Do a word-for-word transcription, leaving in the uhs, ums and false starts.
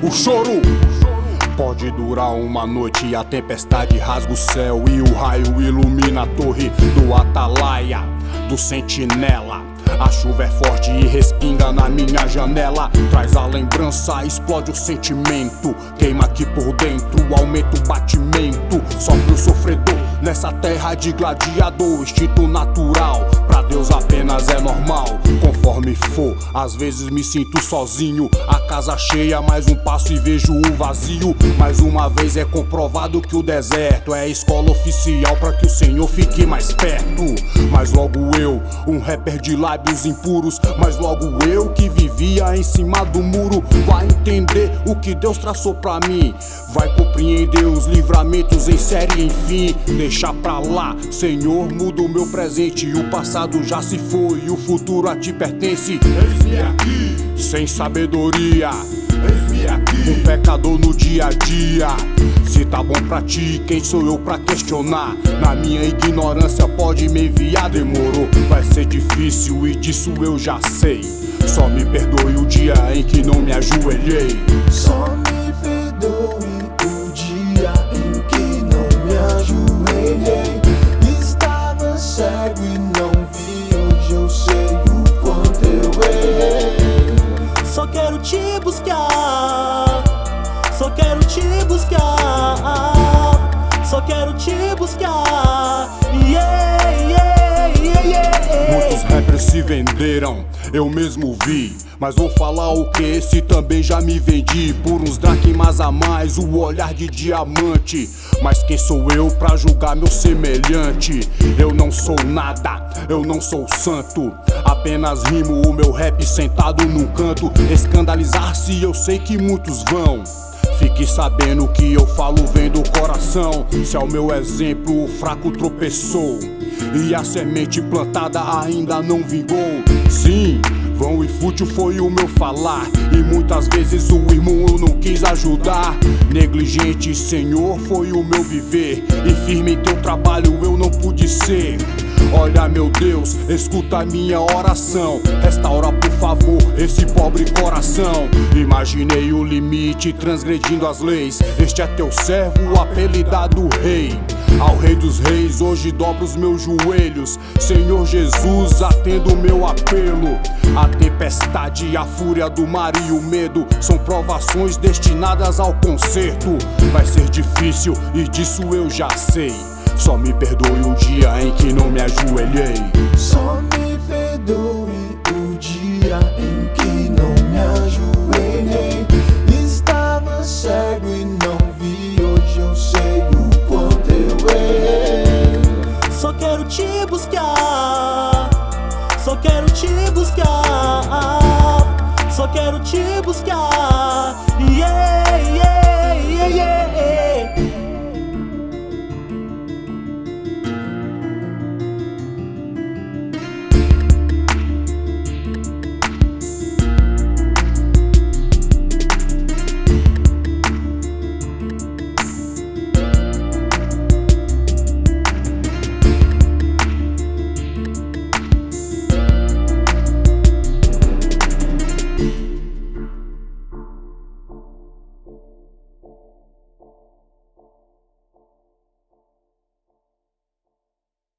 O choro pode durar uma noite e a tempestade rasga o céu e o raio ilumina a torre do atalaia, do sentinela. A chuva é forte e respinga na minha janela. Traz a lembrança, explode o sentimento. Queima aqui por dentro, aumenta o batimento. Sofre o sofredor nessa terra de gladiador. Instinto natural, pra Deus apenas é normal. Conforme for, às vezes me sinto sozinho. A casa cheia, mais um passo e vejo o vazio. Mais uma vez é comprovado que o deserto é a escola oficial pra que o Senhor fique mais perto. Mas logo eu, um rapper de lábios impuros, mas logo eu que vivia em cima do muro, vai entender o que Deus traçou pra mim, vai compreender os livramentos em série, enfim. Deixa pra lá, Senhor, muda o meu presente. O passado já se foi e o futuro a ti pertence. Eis-me aqui, sem sabedoria, eis-me aqui, um pecador no dia a dia. Se tá bom pra ti, quem sou eu pra questionar? Na minha ignorância pode me enviar, demorou. Vai ser difícil e disso eu já sei. Só me perdoe o dia em que não me ajoelhei. Só me perdoe o dia em que não me ajoelhei. Estava cego e não vi, hoje eu sei o quanto eu errei. Só quero te buscar, só quero te buscar, só quero te buscar. Yeah, yeah, yeah, yeah. Muitos rappers se venderam, eu mesmo vi. Mas vou falar o que esse também já me vendi. Por uns dracmas a mais, o olhar de diamante. Mas quem sou eu pra julgar meu semelhante? Eu não sou nada, eu não sou santo. Apenas rimo o meu rap sentado num canto. Escandalizar-se eu sei que muitos vão. Fique sabendo que eu falo vem do coração. Se é o meu exemplo, o fraco tropeçou e a semente plantada ainda não vingou. Sim, vão e fútil foi o meu falar, e muitas vezes o irmão eu não quis ajudar. Negligente, Senhor, foi o meu viver, e firme em teu trabalho eu não pude ser. Olha, meu Deus, escuta minha oração. Restaura, por favor, esse pobre coração. Imaginei o limite, transgredindo as leis. Este é teu servo, apelidado Rei. Ao Rei dos Reis, hoje dobro os meus joelhos. Senhor Jesus, atenda o meu apelo. A tempestade, a fúria do mar e o medo são provações destinadas ao conserto. Vai ser difícil e disso eu já sei. Só me perdoe o dia em que não me ajoelhei. Só me perdoe o dia em que não me ajoelhei. Estava cego e não vi, hoje eu sei o quanto eu errei. Só quero te buscar, só quero te buscar, só quero te buscar.